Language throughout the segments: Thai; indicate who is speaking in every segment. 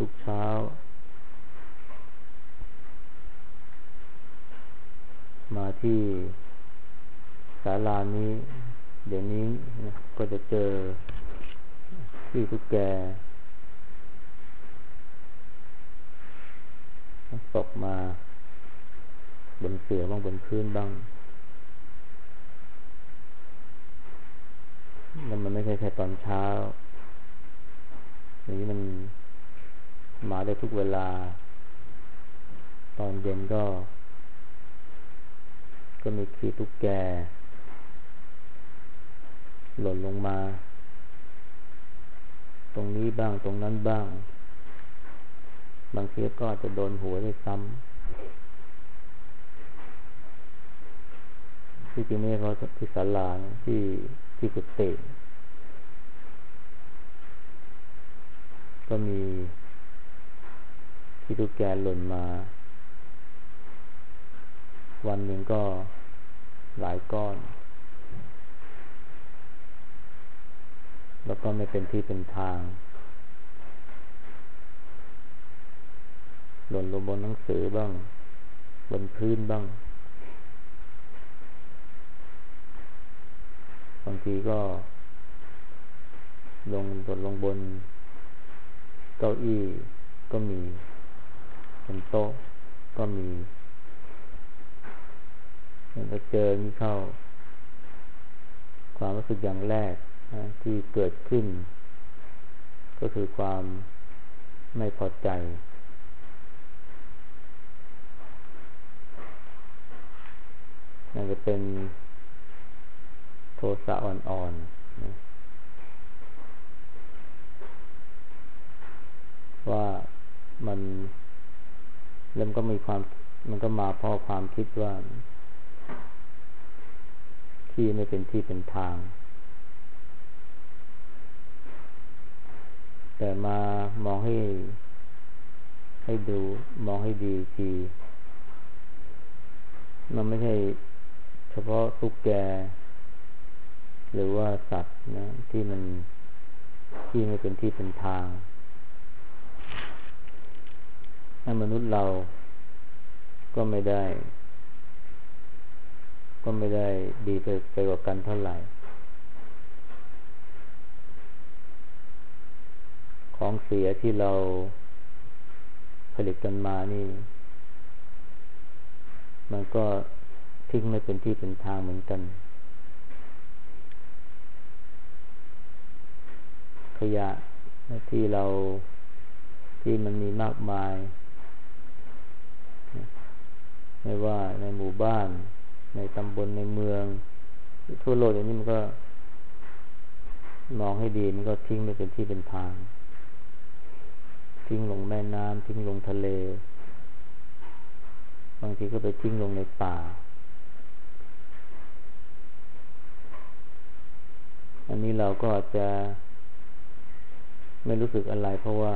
Speaker 1: ทุกเช้ามาที่ศาลานี้เดี๋ยวนี้นะก็จะเจอที่ตุ๊กแกตกมาบนเสื่อบ้างบนพื้นบ้างแล้วมันไม่ใช่แค่ตอนเช้าอย่างนี้มันมาได้ทุกเวลาตอนเย็นก็มีขี้ตุ๊กแกหล่นลงมาตรงนี้บ้างตรงนั้นบ้างบางทีก็อาจจะโดนหัวได้ซ้ำที่จริงไม่ใช่เพราะที่ศาลาที่กุฏิก็มีขี้ตุ๊กแกหล่นมาวันหนึ่งก็หลายก้อนแล้วก็ไม่เป็นที่เป็นทางหล่นลงบนหนังสือบ้างบนพื้นบ้างบางทีก็หล่นลงบนเก้าอี้ก็มีบนโต๊ะก็มีถ้าเจอนี่เข้าความรู้สึกอย่างแรกที่เกิดขึ้นก็คือความไม่พอใจนั่นจะเป็นโทสะอ่อนๆนะว่ามันแล้วมันก็มาเพราะความคิดว่าที่ไม่เป็นที่เป็นทางแต่มามองให้ดูมองให้ดีทีมันไม่ใช่เฉพาะตุ๊กแกหรือว่าสัตว์นะที่ไม่เป็นที่เป็นทางมนุษย์เราก็ไม่ได้ดีไปกว่ากันเท่าไหร่ของเสียที่เราผลิตกันมานี่มันก็ทิ้งไม่เป็นที่เป็นทางเหมือนกันขยะที่มันมีมากมายไม่ว่าในหมู่บ้านในตำบลในเมืองทั่วโลกอย่างนี้มันก็มองให้ดีมันก็ทิ้งไม่เป็นที่เป็นทางทิ้งลงแม่น้ำทิ้งลงทะเลบางทีก็ไปทิ้งลงในป่าอันนี้เราก็อาจจะไม่รู้สึกอะไรเพราะว่า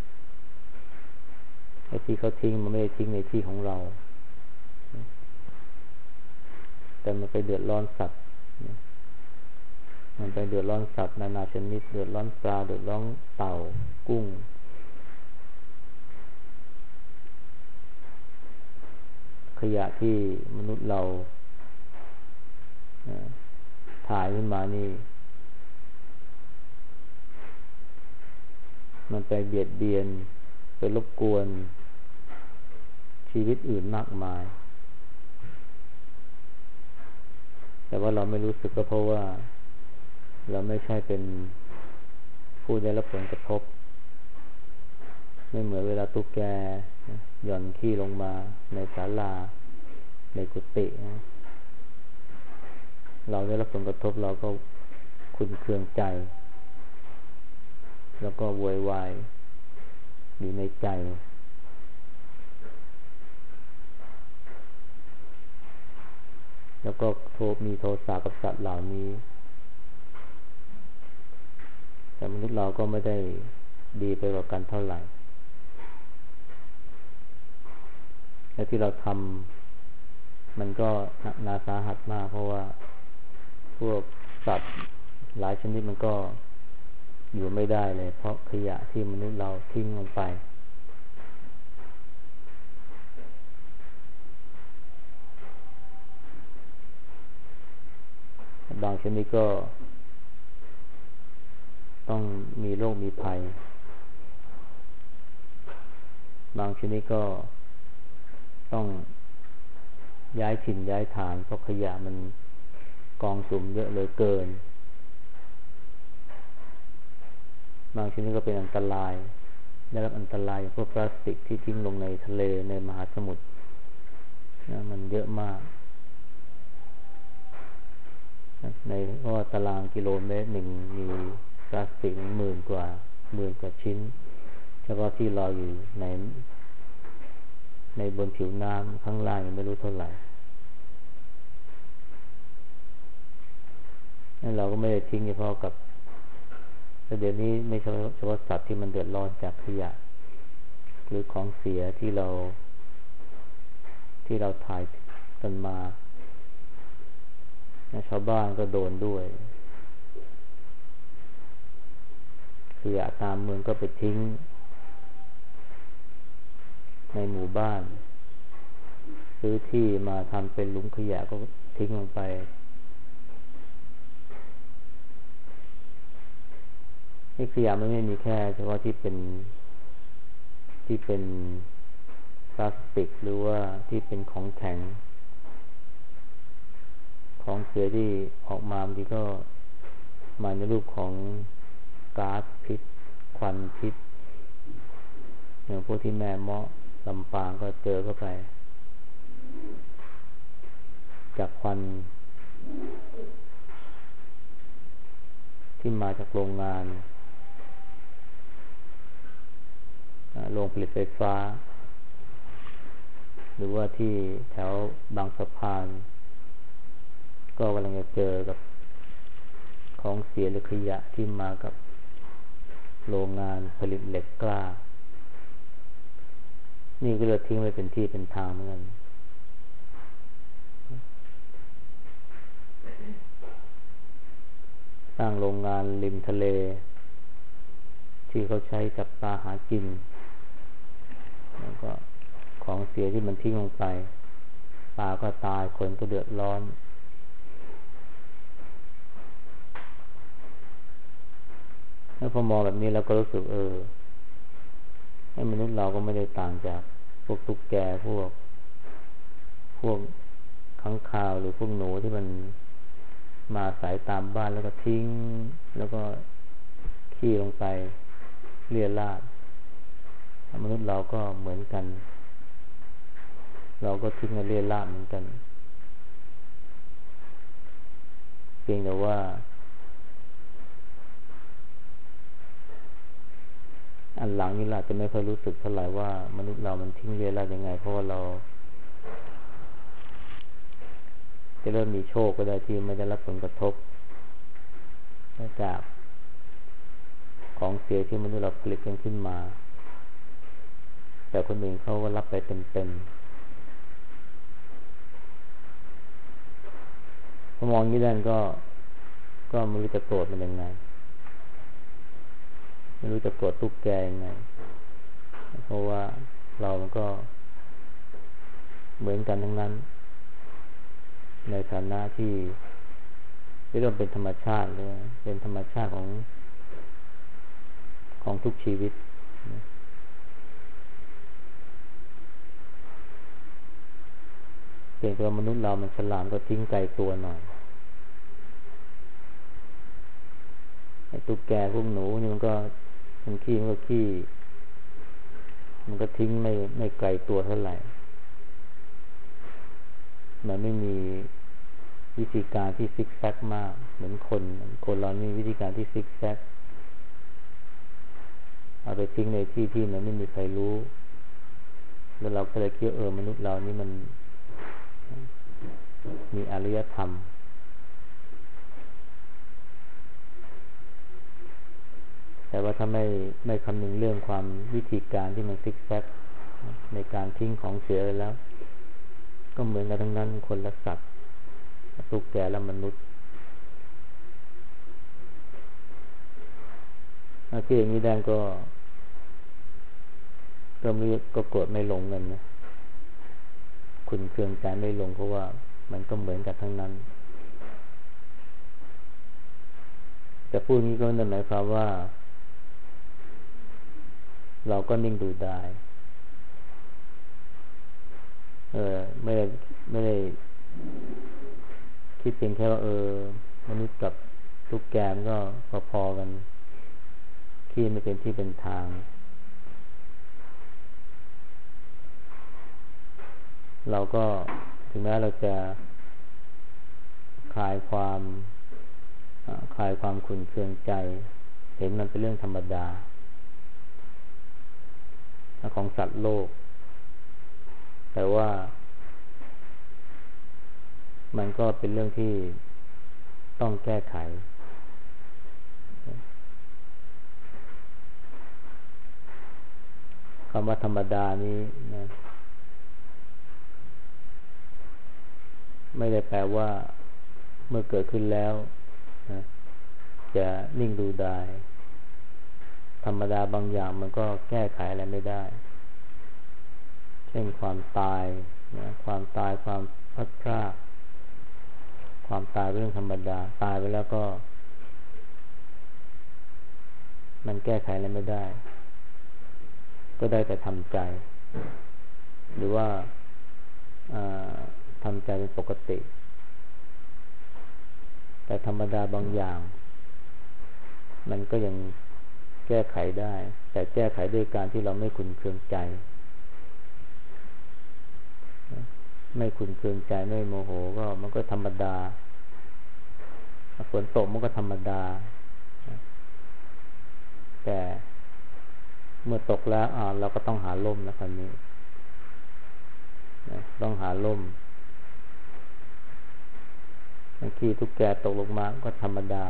Speaker 1: ไอ้ที่เขาทิ้งมันไม่ได้ทิ้งในที่ของเราแต่มันไปเดือดร้อนสัตว์มันไปเดือดร้อนสัตว์นานาชนิดเดือดร้อนปลาเดือดร้อนเต่ากุ้งขยะที่มนุษย์เราถ่ายขึ้นมานี่มันไปเบียดเบียนไปรบกวนชีวิตอื่นมากมายแต่ว่าเราไม่รู้สึกก็เพราะว่าเราไม่ใช่เป็นผู้ได้รับผลกระทบไม่เหมือนเวลาตุ๊กแกหย่อนขี้ลงมาในศาลาในกุฏิเราได้รับผลกระทบเราก็ขุ่นเคืองใจแล้วก็โวยวายอยู่ในใจแล้วก็มีโทสะกับสัตว์เหล่านี้แต่มนุษย์เราก็ไม่ได้ดีไปกว่ากันเท่าไหร่และที่เราทำมันก็หนักหนาสาหัสมากเพราะว่าพวกสัตว์หลายชนิดมันก็อยู่ไม่ได้เลยเพราะขยะที่มนุษย์เราทิ้งลงไปบางชนิดก็ต้องมีโรคมีภัยบางชนิดก็ต้องย้ายถิ่นย้ายฐานเพราะขยะมันกองสุมเยอะเหลือเกินบางชนิดก็เป็นอันตรายได้รับอันตรายอย่างพวกพลาสติกที่ทิ้งลงในทะเลในมหาสมุทรนะมันเยอะมากในว่าตารางกิโลเมตรหนึ่งมีพลาสติก10,000 กว่าชิ้นเฉพาะที่ลอยอยู่ในบนผิวน้ำข้างล่างยังไม่รู้เท่าไหร่นั่นเราก็ไม่ได้ทิ้งเฉพาะกับเดี๋ยวนี้ไม่เฉพาะสัตว์ที่มันเดือดร้อนจากขยะหรือของเสียที่เราถ่ายกันมาชาวบ้านก็โดนด้วยขยะตามเมืองก็ไปทิ้งในหมู่บ้านซื้อที่มาทำเป็นหลุมขยะก็ทิ้งลงไปนี่ขยะมันไม่มีแค่เฉพาะที่เป็นพลาสติกหรือว่าที่เป็นของแข็งของเสียที่ออกมาบางทีก็มาในรูปของก๊าซพิษควันพิษอย่างพวกที่แม่เมาะลำปางก็เจอเข้าไปจากควันที่มาจากโรงงานโรงผลิตไฟฟ้าหรือว่าที่แถวบางสะพานก็กำลังจะเจอกับของเสียหรือขยะที่มากับโรงงานผลิตเหล็กกล้านี่ก็เลยทิ้งไว้เป็นที่เป็นทางเหมือนกันสร้างโรงงานริมทะเลที่เขาใช้จับปลาหากินแล้วก็ของเสียที่มันทิ้งลงไปปลาก็ตายคนก็เดือดร้อนแล้วพอมองแบบนี้แล้วก็รู้สึกให้มนุษย์เราก็ไม่ได้ต่างจากพวกตุ๊กแกพวกค้างคาวหรือพวกหนูที่มันมาสายตามบ้านแล้วก็ทิ้งแล้วก็ขี้ลงไปเลี่ยราดมนุษย์เราก็เหมือนกันเราก็ทิ้งเลี่ยราดเหมือนกันเพียงแต่ว่าอันหลังนี่เราจะไม่ค่อยรู้สึกเท่าไหร่ว่ามนุษย์เรามันทิ้งเลี่ยราดยังไงเพราะว่าเราจะเริ่มมีโชคก็ได้ที่ไม่ได้รับผลกระทบจากของเสียที่มนุษย์เราผลิตขึ้นมาแต่คนอื่นเขาก็รับไปเต็มๆพอมองนี้แล้วก็ไม่รู้จะโกรธมันยังไงไม่รู้จะโกรธตุ๊กแกยังไงเพราะว่าเรามันก็เหมือนกันทั้งนั้นในฐานะที่เริ่มเป็นธรรมชาติเลยเป็นธรรมชาติของทุกชีวิตเพียงแต่ว่ามนุษย์เรามันฉลาดก็ทิ้งไกลตัวหน่อยไอ้ตุ๊กแกพวกหนูนี่มันก็ขี้มันก็ทิ้งไม่ไกลตัวเท่าไหร่มันไม่มีวิธีการที่ซิกแซกมากเหมือนคนเรามีวิธีการที่ซิกแซกเอาไปทิ้งในที่มันไม่มีใครรู้แล้วเราก็เลยคิดมนุษย์เรานี่มันมีอารยธรรมแต่ว่าถ้าไม่คำนึงเรื่องความวิธีการที่มันซิกแซกในการทิ้งของเสียไปแล้วก็เหมือนกันทั้งนั้นคนและสัตว์ตุ๊กแกและมนุษย์ที่อย่างนี้แดงก็ไม่ก็โกรธไม่ลงกันนะคุณเคืองใจไม่ลงเพราะว่ามันก็เหมือนกันทั้งนั้นแต่พูดงี้ก็นั่นหมายความว่าเราก็นิ่งดูได้ไม่ได้คิดเพียงแค่ว่ามนุษย์กับตุ๊กแกมันก็พอๆกันขี้ไม่เป็นที่เป็นทางเราก็ถึงแม้เราจะคลายความขุ่นเคืองใจเห็นมันเป็นเรื่องธรรมดาของสัตว์โลกแต่ว่ามันก็เป็นเรื่องที่ต้องแก้ไขคำว่าธรรมดานี้นะไม่ได้แปลว่าเมื่อเกิดขึ้นแล้วนะจะนิ่งดูได้ธรรมดาบางอย่างมันก็แก้ไขอะไรไม่ได้เช่นความตายนะความตายความพลัดพรากความตายเป็นเรื่องธรรมดาตายไปแล้วก็มันแก้ไขอะไรไม่ได้ก็ได้แต่ทำใจหรือว่าทำใจเป็นปกติแต่ธรรมดาบางอย่างมันก็ยังแก้ไขได้แต่แก้ไขด้วยการที่เราไม่ขุ่นเคืองใจไม่ขุ่นเคืองใจไม่โมโหก็มันก็ธรรมดาฝนตกมันก็ธรรมดาแต่เมื่อตกแล้วเราก็ต้องหาร่มนะคราวนี้ต้องหาร่มบางทีตุ๊กแกตกลงมาก็ธรรมดา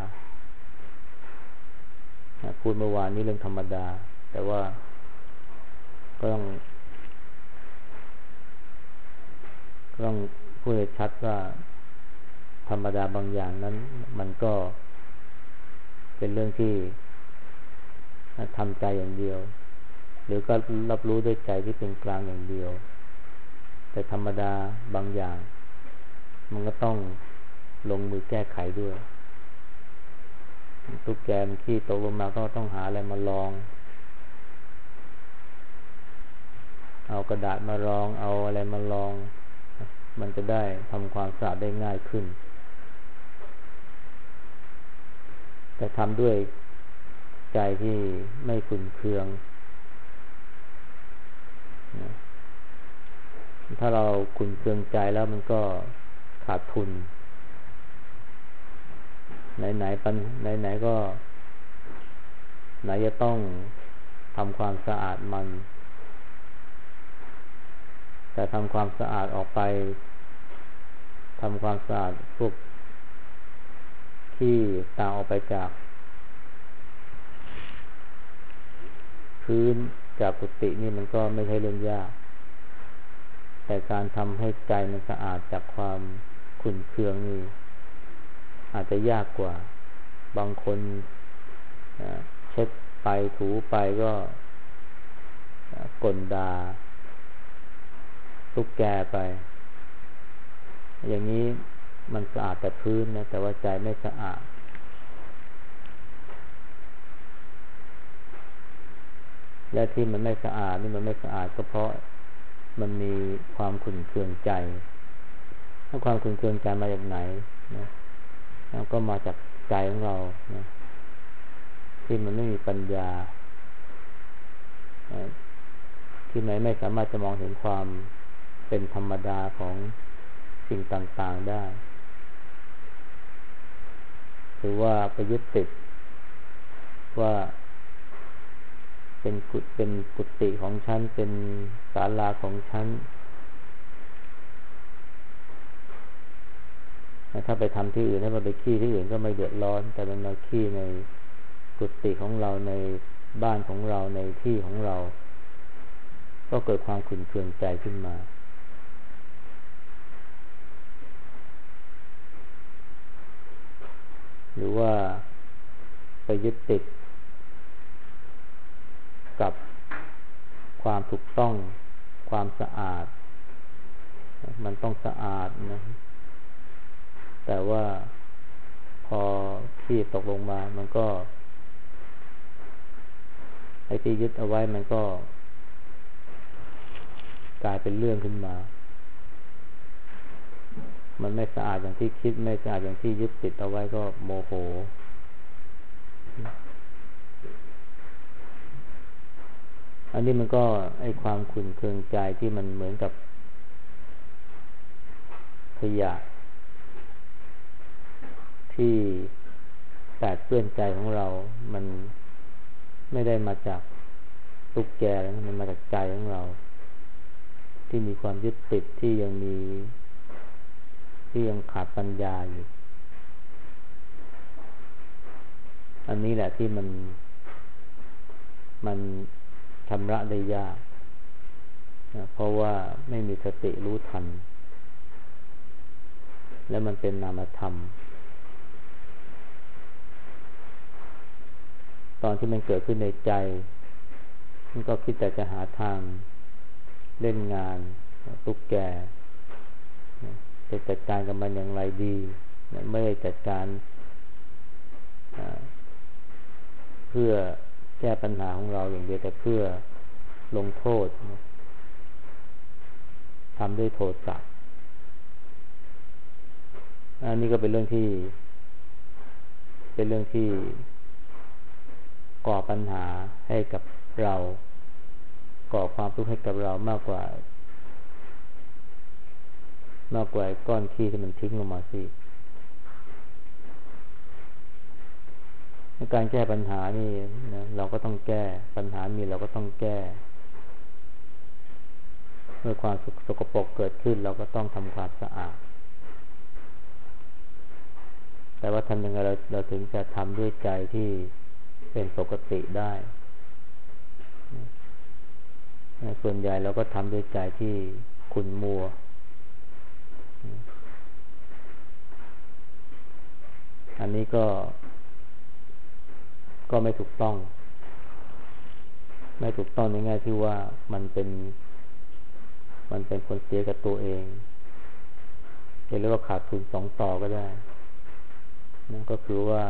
Speaker 1: พูดเมื่อวานนี้เรื่องธรรมดาแต่ว่าก็ต้องพูดให้ชัดว่าธรรมดาบางอย่างนั้นมันก็เป็นเรื่องที่ทำใจอย่างเดียวหรือก็รับรู้ด้วยใจที่เป็นกลางอย่างเดียวแต่ธรรมดาบางอย่างมันก็ต้องลงมือแก้ไขด้วยตุ๊กแกมันขี้ตกลงมาก็ต้องหาอะไรมาลองเอากระดาษมารองเอาอะไรมาลองมันจะได้ทำความสะอาดได้ง่ายขึ้นแต่ทำด้วยใจที่ไม่ขุ่นเคืองถ้าเราขุ่นเคืองใจแล้วมันก็ขาดทุนไหนก็ไหนจะต้องทำความสะอาดมันแต่ทำความสะอาดออกไปทำความสะอาดพวกที่ตาออกไปจากพื้นจากกุฏินี่มันก็ไม่ใช่เรื่องยากแต่การทำให้ใจมันสะอาดจากความขุ่นเคืองนี่อาจจะยากกว่าบางคนเช็ดไปถูไปก็กลด่าตุ๊กแกไปอย่างนี้มันสะอาดแต่พื้นนะแต่ว่าใจไม่สะอาดและที่มันไม่สะอาดนี่มันไม่สะอาดก็เพราะมันมีความขุ่นเคืองใจถ้าความขุ่นเคืองใจมาจากไหนนะแล้วก็มาจากใจของเรานะที่มันไม่มีปัญญาที่ไหนไม่สามารถจะมองเห็นความเป็นธรรมดาของสิ่งต่างๆได้หรือว่าไปยึดติดว่าเป็นกุฏิของฉันเป็นศาลาของฉันถ้าไปทำที่อื่นถ้าไปขี้ที่อื่นก็ไม่เดือดร้อนแต่มันมาขี้ในกุฏิของเราในบ้านของเราในที่ของเราก็เกิดความขุ่นเคืองใจขึ้นมาหรือว่าไปยึดติดกับความถูกต้องความสะอาดมันต้องสะอาดนะแต่ว่าพอที่ตกลงมามันก็ไอ้ที่ยึดเอาไว้มันก็กลายเป็นเรื่องขึ้นมามันไม่สะอาดอย่างที่คิดไม่สะอาดอย่างที่ยึดติดเอาไว้ก็โมโหอันนี้มันก็ไอ้ความขุ่นเคืองใจที่มันเหมือนกับขยะที่แปดเปื้อนใจของเรามันไม่ได้มาจากตุ๊กแกแล้วมันมาจากใจของเราที่มีความยึดติดที่ยังขาดปัญญาอยู่อันนี้แหละที่มันชำระได้ยากนะเพราะว่าไม่มีสติรู้ทันและมันเป็นนามธรรมตอนที่มันเกิดขึ้นในใจมันก็คิดแต่จะหาทางเล่นงานตุ๊กแกจะจัดการกับมันอย่างไรดีไม่ได้จัดการเพื่อแก้ปัญหาของเราอย่างเดียวแต่เพื่อลงโทษทำด้วยโทสะอันนี้ก็เป็นเรื่องที่ก่อปัญหาให้กับเราก่อความทุกข์ให้กับเรามากกว่าก้อนขี้ที่มันทิ้งลงมาสิการแก้ปัญหานี่นะเราก็ต้องแก้ปัญหามีเราก็ต้องแก้เมื่อความสกปรกเกิดขึ้นเราก็ต้องทำความสะอาดแต่ว่าทำยังไงเราถึงจะทำด้วยใจที่เป็นปกติได้ส่วนใหญ่เราก็ทำด้วยใจที่ขุ่นมัวอันนี้ก็ไม่ถูกต้องในแง่ที่ว่ามันเป็นผลเสียกับตัวเองจะเรียกว่าขาดทุน2 ต่อก็ได้นั่นก็คือว่า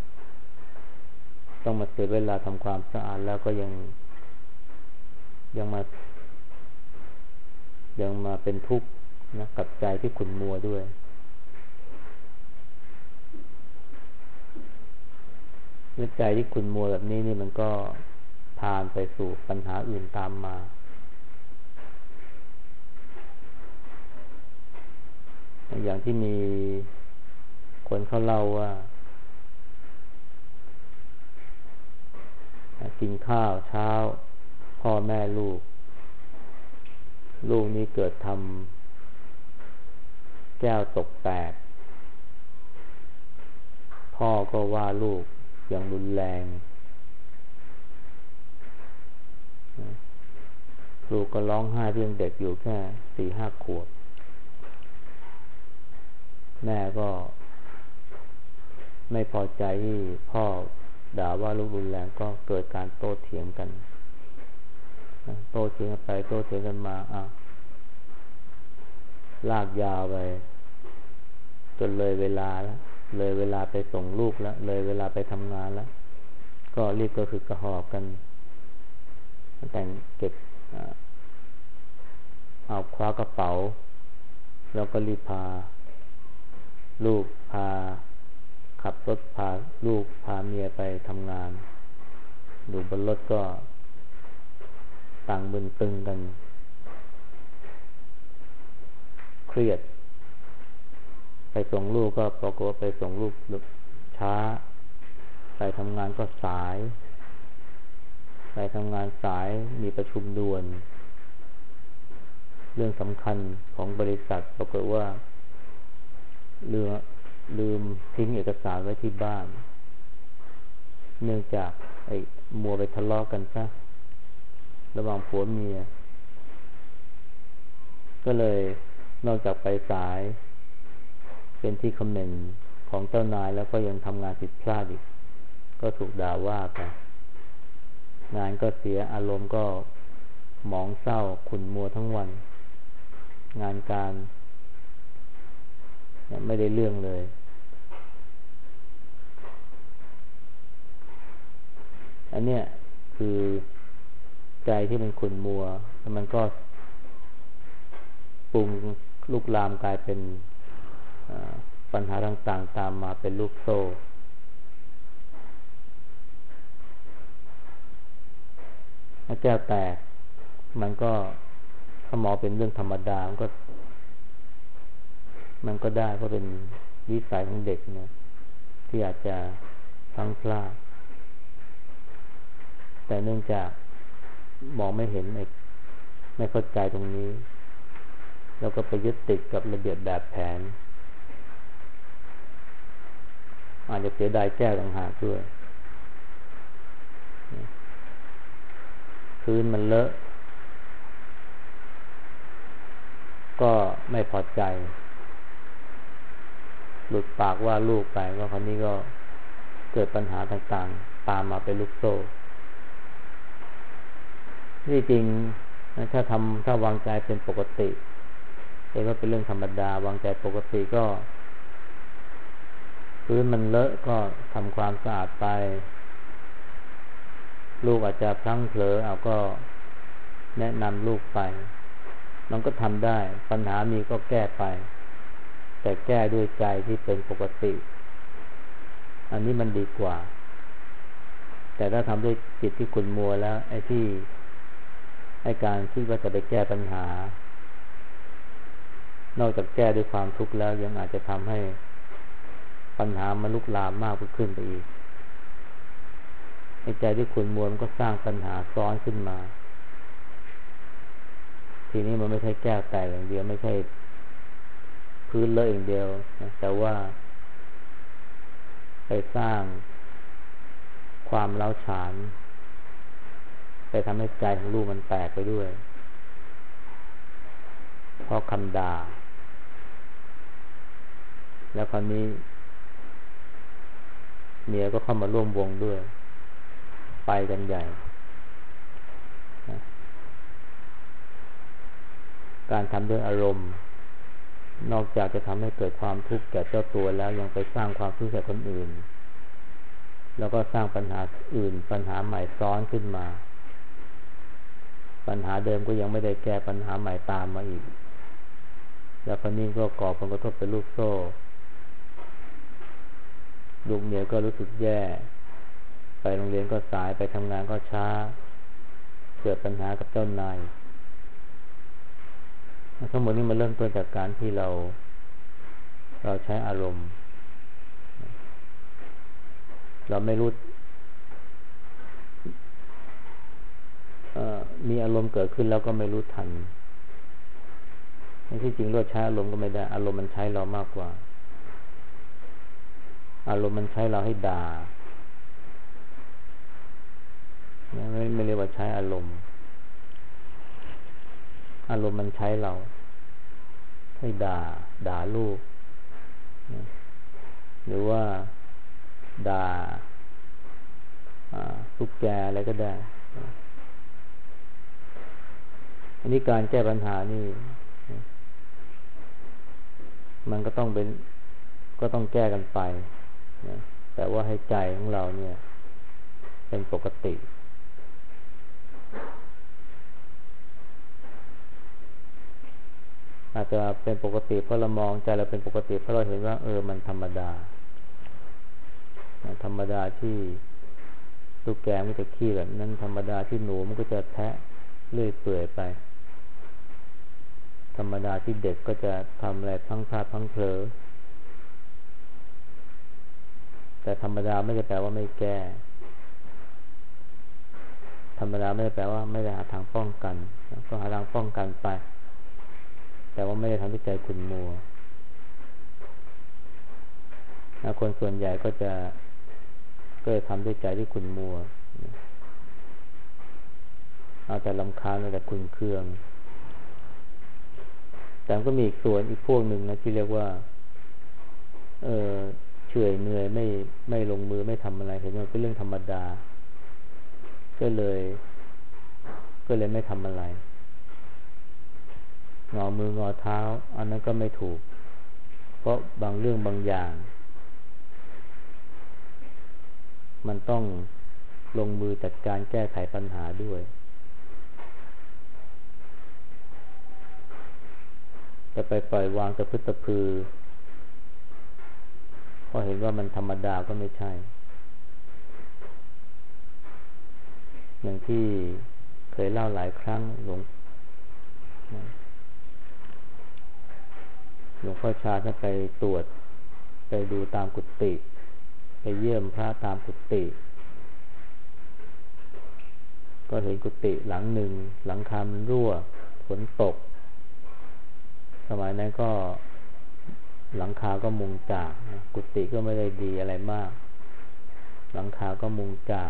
Speaker 1: ต้องมาเสียเวลาทำความสะอาดแล้วก็ยังมาเป็นทุกข์นะกับใจที่ขุ่นมัวด้วยใจที่ขุ่นมัวแบบนี้นี่มันก็พาไปสู่ปัญหาอื่นตามมาอย่างที่มีคนเขาเล่าว่ากินข้าวเช้าพ่อแม่ลูกนี้เกิดทำแก้วตกแตกพ่อก็ว่าลูกอย่างรุนแรงลูกก็ร้องไห้เรื่องเด็กอยู่แค่ 4-5 ขวบแม่ก็ไม่พอใจที่พ่อด่าว่าลูกรุนแรงก็เกิดการโต้เถียงกันโต้เถียงกันไปโต้เถียงกันมาลากยาวไปจนเลยเวลาแล้วเลยเวลาไปส่งลูกแล้วเลยเวลาไปทำงานแล้วก็รีบก็คือกระหอบกันแต่งเก็บเอาคว้ากระเป๋าแล้วก็รีบพาลูกขับรถพาลูกพาเมียไปทำงานอยู่บนรถก็ต่างบึนตึงกันเครียดไปส่งลูกก็ปรากฏว่าไปส่งลูกช้าไปทำงานก็สายไปทำงานสายมีประชุมด่วนเรื่องสำคัญของบริษัทปรากฏว่าลืมทิ้งเอกสารไว้ที่บ้านเนื่องจากมัวไปทะเลาะกันซะระหว่างผัวเมียก็เลยนอกจากไปสายเป็นที่คอมเมนต์ของเจ้านายแล้วก็ยังทำงานผิดพลาดอีกก็ถูกด่าว่ากันงานก็เสียอารมณ์ก็หมองเศร้าขุ่นมัวทั้งวันงานการไม่ได้เรื่องเลยเนี่ยคือใจที่มันขุ่นมัวแล้วมันก็ปรุงลุกลามกลายเป็นปัญหาต่างๆตามมาเป็นลูกโซ่ถ้าแก้วแตกมันก็ถ้ามองเป็นเรื่องธรรมดามันก็ได้เพราะเป็นวิสัยของเด็กเนี่ยที่อาจจะพลั้งพลาดแต่เนื่องจากมองไม่เห็นไม่เข้าใจตรงนี้แล้วก็ไปยึดติดกับระเบียบแบบแผนอาจจะเสียดายแก้วต่างหากด้วยพื้นมันเลอะก็ไม่พอใจหลุดปากว่าลูกไปก็คราวนี้ก็เกิดปัญหาต่างๆตามมาเป็นลูกโซ่ที่จริงถ้าวางใจเป็นปกติเห็นว่าเป็นเรื่องธรรมดาวางใจปกติก็พื้นมันเลอะก็ทำความสะอาดไปลูกอาจจะพลั้งเผลอก็แนะนำลูกไปมันก็ทำได้ปัญหามีก็แก้ไปแต่แก้ด้วยใจที่เป็นปกติอันนี้มันดีกว่าแต่ถ้าทำด้วยจิตที่ขุ่นมัวแล้วไอ้การคิดว่าจะไปแก้ปัญหานอกจากแก้ด้วยความทุกข์แล้วยังอาจจะทำให้ปัญหามันลุกลามมากขึ้นไปอีกไอ้ใจที่ขุ่นมัวมันก็สร้างปัญหาซ้อนขึ้นมาทีนี้มันไม่ใช่แก้วแตกอย่างเดียวไม่ใช่พื้นเลอะอย่างเดียวนะแต่ว่าไปสร้างความร้าวฉานไปทำให้ใจของลูกมันแตกไปด้วยเพราะคำด่าแล้วคราวนี้เมียก็เข้ามาร่วมวงด้วยไปกันใหญ่นะการทำด้วยอารมณ์นอกจากจะทำให้เกิดความทุกข์แก่เจ้าตัวแล้วยังไปสร้างความทุกข์แก่คนอื่นแล้วก็สร้างปัญหาอื่นปัญหาใหม่ซ้อนขึ้นมาปัญหาเดิมก็ยังไม่ได้แก้ปัญหาใหม่ตามมาอีกแล้วคนนี้ก็ก่อผลกระทบเป็นลูกโซ่ลูกเมียก็รู้สึกแย่ไปโรงเรียนก็สายไปทำงานก็ช้าเกิดปัญหากับเจ้านายทั้งหมดนี้มันเริ่มต้นจากการที่เราใช้อารมณ์เราไม่รู้มีอารมณ์เกิดขึ้นแล้วก็ไม่รู้ทันที่จริงเราใช้อารมณ์ก็ไม่ได้อารมณ์มันใช้เรามากกว่าอารมณ์มันใช้เราให้ด่าไม่เรียกว่าใช้อารมณ์อารมณ์มันใช้เราให้ด่าลูกหรือว่าด่าทุกแกอะไรก็ได้อันนี้การแก้ปัญหานี่มันก็ต้องแก้กันไปแต่ว่าให้ใจของเราเนี่ยเป็นปกติอาจจะเป็นปกติเพราะเรามองใจเราเป็นปกติเพราะเราเห็นว่ามันธรรมดาที่ตุ๊กแกมันจะขี้แบบนั้นธรรมดาที่หนูมันก็จะแทะเลื่อยเปื่อยไปธรรมดาที่เด็กก็จะทำอะไรพลั้งพลาดพลั้งเผลอแต่ธรรมดาไม่ได้แปลว่าไม่แก้ธรรมดาไม่ได้แปลว่าไม่ได้หาทางป้องกันก็หาทางป้องกันไปแต่ว่าไม่ได้ทำให้ใจขุ่นมัวคนส่วนใหญ่ก็จะทำด้วยใจที่ขุ่นมัวเอาแต่รำคาญแต่ขุ่นเคืองแต่ก็มีอีกส่วนอีกพวกหนึ่งนะที่เรียกว่าเฉื่อยเหนื่อยไม่ลงมือไม่ทำอะไรเห็นว่าเป็นเรื่องธรรมดาก็เลยไม่ทำอะไรงอมืองอเท้าอันนั้นก็ไม่ถูกเพราะบางเรื่องบางอย่างมันต้องลงมือจัดการแก้ไขปัญหาด้วยจะไปปล่อยวางตะพึดตะพือเพราะเห็นว่ามันธรรมดาก็ไม่ใช่อย่างที่เคยเล่าหลายครั้งหลวงพ่อชาท่านไปตรวจไปดูตามกุฏิไปเยี่ยมพระตามกุฏิก็เห็นกุฏิหลังหนึ่งหลังคามันรั่วฝนตกสมัยนั้นก็หลังคาก็มุงจากกุฏิก็ไม่ได้ดีอะไรมากหลังคาก็มุงจาก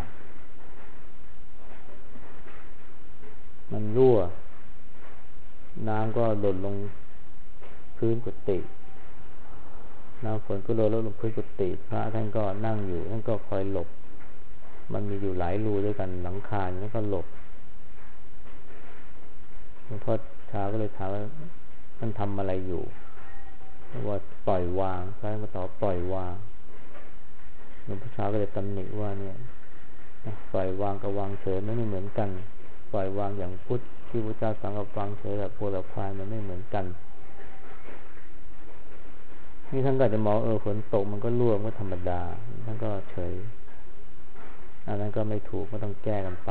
Speaker 1: มันรั่วน้ำก็หล่นลงพื้นกุฏิน้ำฝนก็หล่นลงพื้นกุฏิพระท่านก็นั่งอยู่ท่านก็คอยหลบมันมีอยู่หลายรูด้วยกันหลังคาแล้วก็หลบหลวงพ่อชาก็เลยถามว่าท่านทำอะไรอยู่ว่าปล่อยวางพระท่านก็ตอบปล่อยวางหลวงพ่อชาก็เลยตำหนิว่าเนี่ยปล่อยวางกับวางเฉยไม่เหมือนกันปล่อยวางอย่างพุทธที่พระเจ้าสั่งกับวางเฉยแบบโพลควายมันไม่เหมือนกันนี่ท่านก็จะมองฝนตกมันก็รั่วก็ธรรมดาท่านก็เฉยอันนั้นก็ไม่ถูกก็ต้องแก้กันไป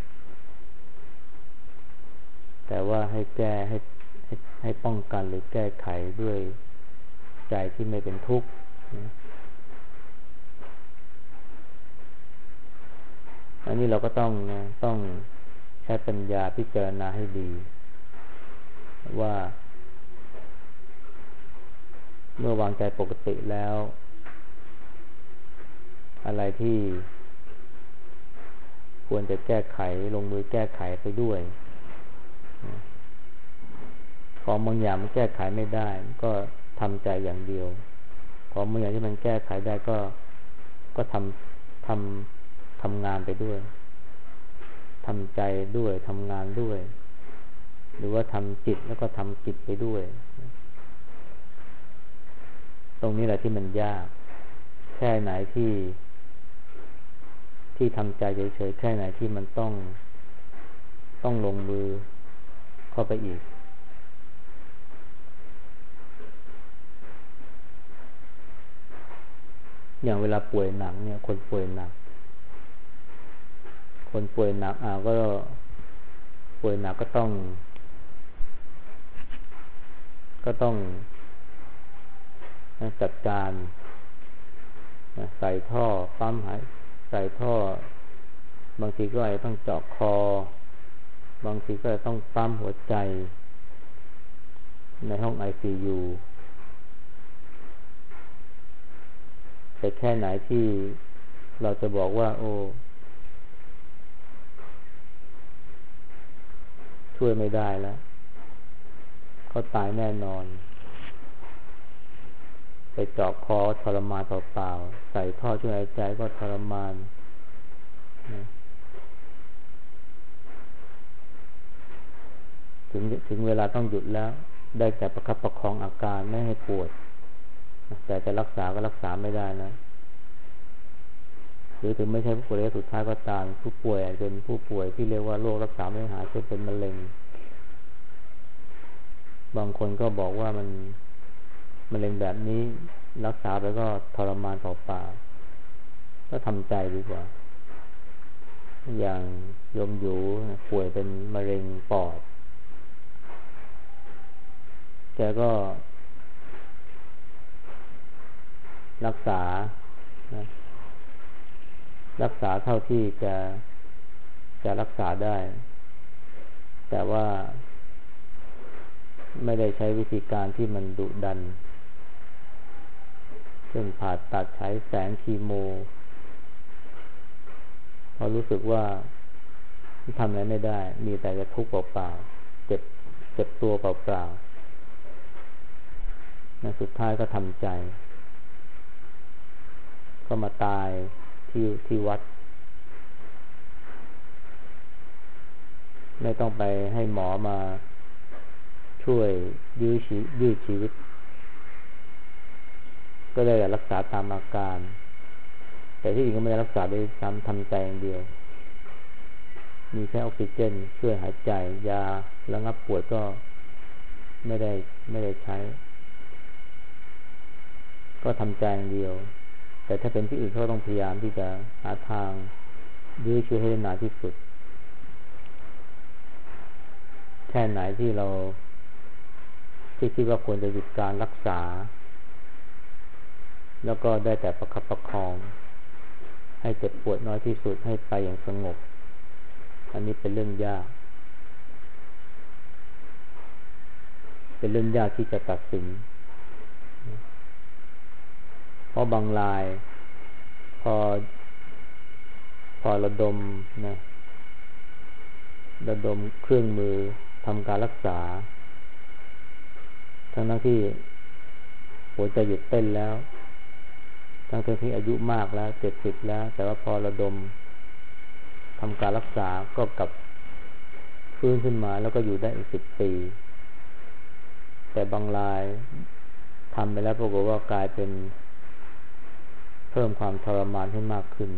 Speaker 1: แต่ว่าให้แก้ให้ป้องกันหรือแก้ไขด้วยใจที่ไม่เป็นทุกข์อันนี้เราก็ต้องใช้ปัญญาพิจารณาให้ดีว่าเมื่อวางใจปกติแล้วอะไรที่ควรจะแก้ไขลงมือแก้ไขไปด้วยของบางอย่างมันแก้ไขไม่ได้ก็ทำใจอย่างเดียวของบางอย่างที่มันแก้ไขได้ก็ทำงานไปด้วยทำใจด้วยทำงานด้วยหรือว่าทำจิตแล้วก็ทำจิตไปด้วยตรงนี้แหละที่มันยากแค่ไหนที่ทำใจเฉยๆแค่ไหนที่มันต้องลงมือเข้าไปอีกอย่างเวลาป่วยหนักเนี่ยคนป่วยหนักก็ป่วยหนักก็ต้องจัดการใส่ท่อปั๊มหายใส่ท่อบางทีก็อาจจะต้องเจาะคอบางทีก็ต้องปั๊มหัวใจในห้อง ICU แต่แค่ไหนที่เราจะบอกว่าโอ้ช่วยไม่ได้แล้วเขาตายแน่นอนไปเจาะคอทรมานเปล่าๆใส่ท่อช่วยหายใจก็ทรมานถึงเวลาต้องหยุดแล้วได้แต่ประคับประคองอาการไม่ให้ปวดแต่จะรักษาก็รักษาไม่ได้นะหรือถึงไม่ใช่ผู้ป่วยระยะสุดท้ายก็ตามผู้ป่วยเป็นผู้ป่วยที่เรียกว่าโรครักษาไม่หายเช่นเป็นมะเร็งบางคนก็บอกว่ามันมะเร็งแบบนี้รักษาไปก็ทรมานเปล่าๆก็ทำใจดีกว่าอย่างโยมอยู่ป่วยเป็นมะเร็งปอดแกก็รักษาเท่าที่จะรักษาได้แต่ว่าไม่ได้ใช้วิธีการที่มันดุดันเช่นผ่าตัดใช้แสงคีโมเพราะรู้สึกว่าทำอะไรไม่ได้มีแต่จะทุกข์เปล่าๆเจ็บตัวเปล่าๆสุดท้ายก็ทำใจก็มาตายที่วัดไม่ต้องไปให้หมอมาช่วยยื้อชีวิตก็เลยรักษาตามอาการแต่ที่จริงก็ไม่ได้รักษาด้วยทำใจอย่างเดียวมีแค่ออกซิเจนช่วยหายใจยาระงับปวดก็ไม่ได้ใช้ก็ทำใจอย่างเดียวแต่ถ้าเป็นที่อื่นเขาต้องพยายามที่จะหาทางยื้อช่วยให้ได้นานที่สุดแค่ไหนที่เราที่คิดว่าควรจะหยุดการรักษาแล้วก็ได้แต่ประคับประคองให้เจ็บปวดน้อยที่สุดให้ไปอย่างสงบอันนี้เป็นเรื่องยากที่จะตัดสินเพราะบางรายพอระดมเครื่องมือทำการรักษาทั้งที่หัวใจหยุดเต้นแล้วทั้งที่อายุมากแล้ว70แล้วแต่ว่าพอระดมทำการรักษาก็กลับฟื้นขึ้นมาแล้วก็อยู่ได้อีก10 ปีแต่บางรายทำไปแล้วปรากฏว่ากลายเป็นเพิ่มความทรมานให้มากขึ้น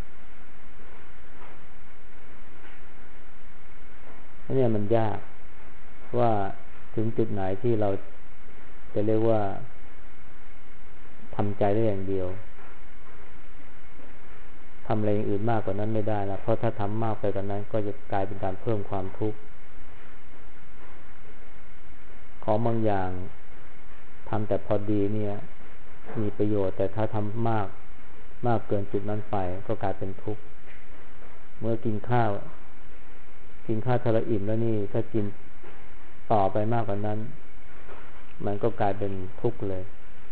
Speaker 1: อันนี้มันยากว่าถึงจุดไหนที่เราจะเรียกว่าทำใจได้อย่างเดียวทำอะไรอย่างอื่นมากกว่านั้นไม่ได้แล้วเพราะถ้าทำมากไปกว่านั้นก็จะกลายเป็นการเพิ่มความทุกข์ของบางอย่างทำแต่พอดีเนี่ยมีประโยชน์แต่ถ้าทำมากเกินจุดนั้นไปก็กลายเป็นทุกข์เมื่อกินข้าวทะเลอิ่มแล้วนี่ถ้ากินต่อไปมากกว่านั้นมันก็กลายเป็นทุกข์เลย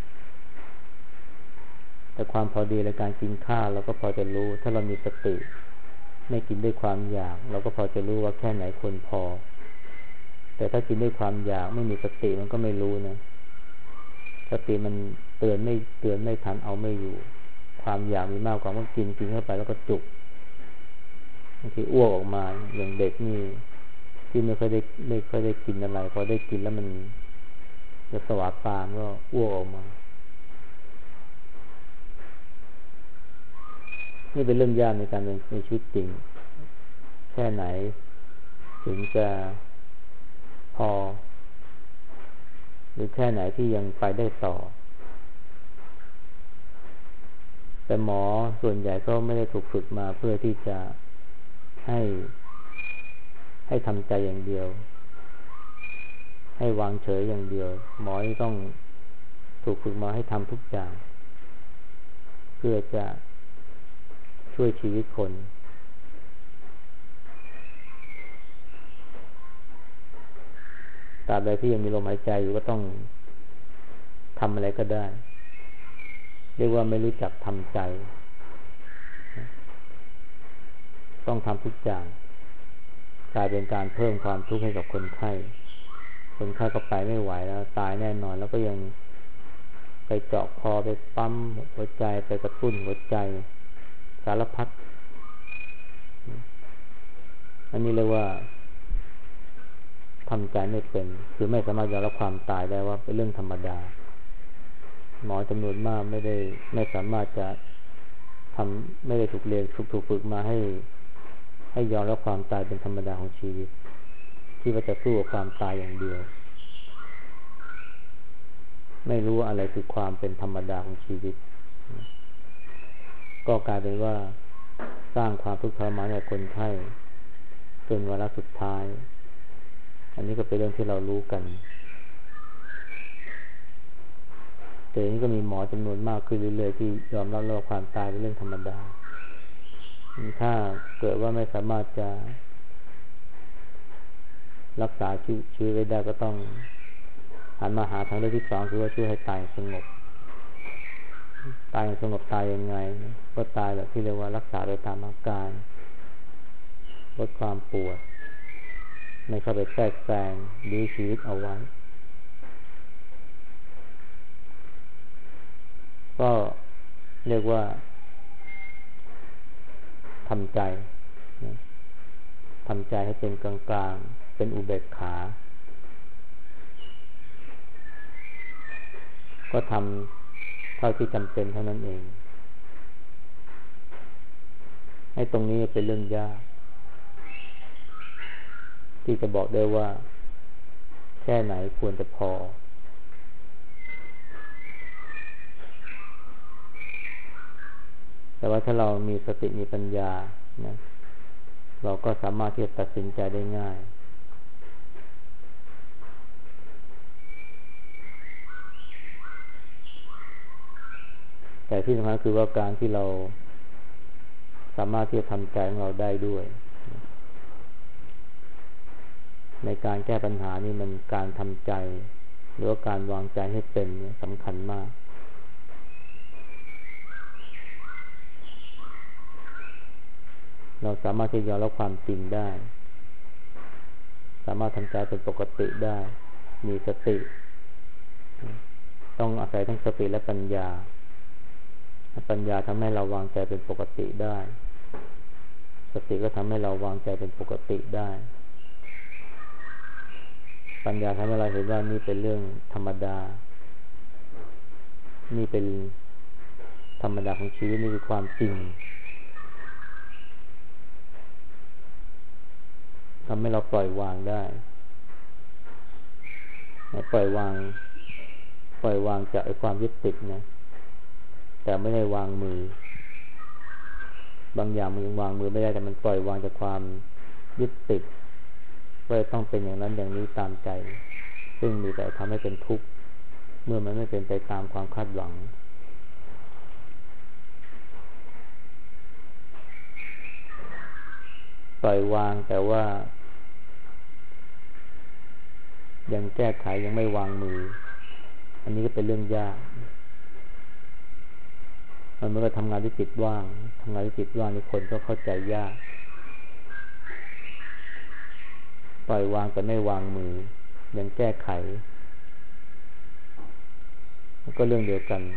Speaker 1: แต่ความพอดีในการกินข้าวเราก็พอจะรู้ถ้าเรามีสติไม่กินด้วยความอยากเราก็พอจะรู้ว่าแค่ไหนควรพอแต่ถ้ากินด้วยความอยากไม่มีสติมันก็ไม่รู้นะสติมันเตือนไม่ทันเอาไม่อยู่ความอยากมีมากกว่าเมื่อกินเข้าไปแล้วก็จุกบางทีอ้วกออกมาอย่างเด็กนี่ที่ไม่ค่อยได้กินอะไรพอได้กินแล้วมันจะสวาปามก็อ้วกออกมานี่เป็นเรื่องยากในการในชีวิตจริงแค่ไหนถึงจะพอหรือแค่ไหนที่ยังไปได้ต่อแต่หมอส่วนใหญ่ก็ไม่ได้ถูกฝึกมาเพื่อที่จะให้ทำใจอย่างเดียวให้วางเฉยอย่างเดียวหมอที่ต้องถูกฝึกมาให้ทำทุกอย่างเพื่อจะช่วยชีวิตคนตราบใดที่ยังมีลมหายใจอยู่ก็ต้องทำอะไรก็ได้เรียกว่าไม่รู้จักทำใจต้องทำทุกอย่างกลายเป็นการเพิ่มความทุกข์ให้กับคนไข้ก็ไปไม่ไหวแล้วตายแน่นอนแล้วก็ยังไปเจาะคอไปปั๊มหัวใจไปกระตุ้นหัวใจสารพัดอันนี้เรียกว่าทำใจไม่เป็นคือไม่สามารถยอมรับความตายได้ว่าเป็นเรื่องธรรมดาหมอจำนวนมากไม่สามารถจะไม่ได้ถูกเรียนถูกฝึกมาให้ยอมรับความตายเป็นธรรมดาของชีวิตที่ว่าจะสู้กับความตายอย่างเดียวไม่รู้อะไรคือความเป็นธรรมดาของชีวิตก็กลายเป็นว่าสร้างความทุกข์ทรมานให้คนไข้จนวาระสุดท้ายอันนี้ก็เป็นเรื่องที่เรารู้กันแต่นี้ก็มีหมอจำนวนมากขึ้นเรื่อยๆที่ยอมรับว่าความตายเป็นเรื่องธรรมดาถ้าเกิดว่าไม่สามารถจะรักษาชีวิตไว้ได้ก็ต้องหันมาหาทางเลือกที่ 2คือว่าช่วยให้ตายสงบตายอย่างสงบตายยังไงก็ตายแบบที่เรียกว่ารักษาโดยตามอาการลดความปวดไม่เข้าไปแทรกแซงยื้อชีวิตเอาไว้ก็เรียกว่าทำใจให้เป็นกลางๆเป็นอุเบกขาก็ทำเท่าที่จำเป็นเท่านั้นเองให้ตรงนี้เป็นเรื่องยากที่จะบอกได้ว่าแค่ไหนควรจะพอแต่ว่าถ้าเรามีสติมีปัญญานะเราก็สามารถที่จะตัดสินใจได้ง่ายแต่ที่สำคัญคือว่าการที่เราสามารถที่จะทำใจของเราได้ด้วยในการแก้ปัญหานี่มันการทำใจหรือว่าการวางใจให้เป็นสำคัญมากเราสามารถที่จะยอมรับความจริงได้สามารถทำใจเป็นปกติได้มีสติต้องอาศัยทั้งสติและปัญญาทำให้เราวางใจเป็นปกติได้สติก็ทำให้เราวางใจเป็นปกติได้ปัญญาทำให้เราเห็นว่านี่เป็นเรื่องธรรมดานี่เป็นธรรมดาของชีวิตนี่คือความจริงทำให้เราปล่อยวางได้ปล่อยวางจากไอ้ความยึดติดนะแต่ไม่ได้วางมือบางอย่างมันยังวางมือไม่ได้แต่มันปล่อยวางจากความยึดติดว่าต้องเป็นอย่างนั้นอย่างนี้ตามใจซึ่งมีแต่ทำให้เป็นทุกข์เมื่อมันไม่เป็นไปตามความคาดหวังปล่อยวางแต่ว่ายังแก้ไขยังไม่วางมืออันนี้ก็เป็นเรื่องยากมันก็ทำงานด้วยจิตว่างนี่คนก็เข้าใจยากปล่อยวางแต่ไม่วางมือยังแก้ไขมันก็เรื่องเดียวกัน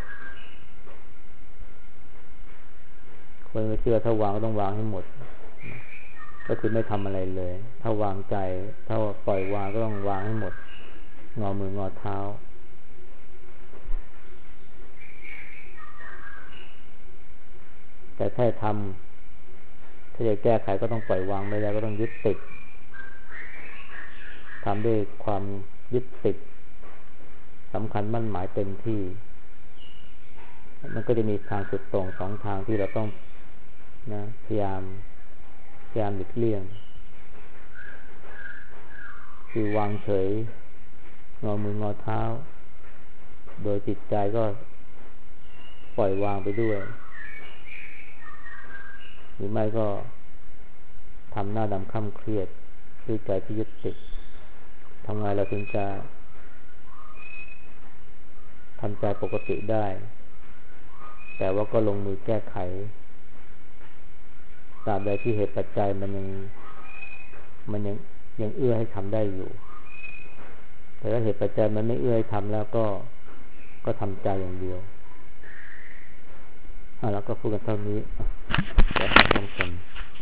Speaker 1: คนก็เชื่อถ้าวางก็ต้องวางให้หมดก็คือไม่ทำอะไรเลยถ้าวางใจถ้าปล่อยวางก็ต้องวางให้หมดงอมืองอเท้าแต่ถ้าจะแก้ไขก็ต้องปล่อยวางไม่ได้ก็ต้องยึดติดทำด้วยความยึดติดสำคัญมั่นหมายเต็มที่มันก็จะมีทางสุดตรงสองทางที่เราต้องนะพยายามหลีกเลี่ยงคือวางเฉยงอมืองอเท้าโดยจิตใจก็ปล่อยวางไปด้วยหรือไม่ก็ทำหน้าดำค่ำเครียดด้วยใจที่ยึดติดทำไงเราถึงจะทำใจปกติได้แต่ว่าก็ลงมือแก้ไขตราบใดที่เหตุปัจจัยมันยังเอื้อให้ทำได้อยู่แต่ถ้าเหตุปัจจัยมันไม่เอื้อให้ทำแล้วก็ทำใจอย่างเดียวแล้วก็พูดกันเท่านี้แต่ต้อง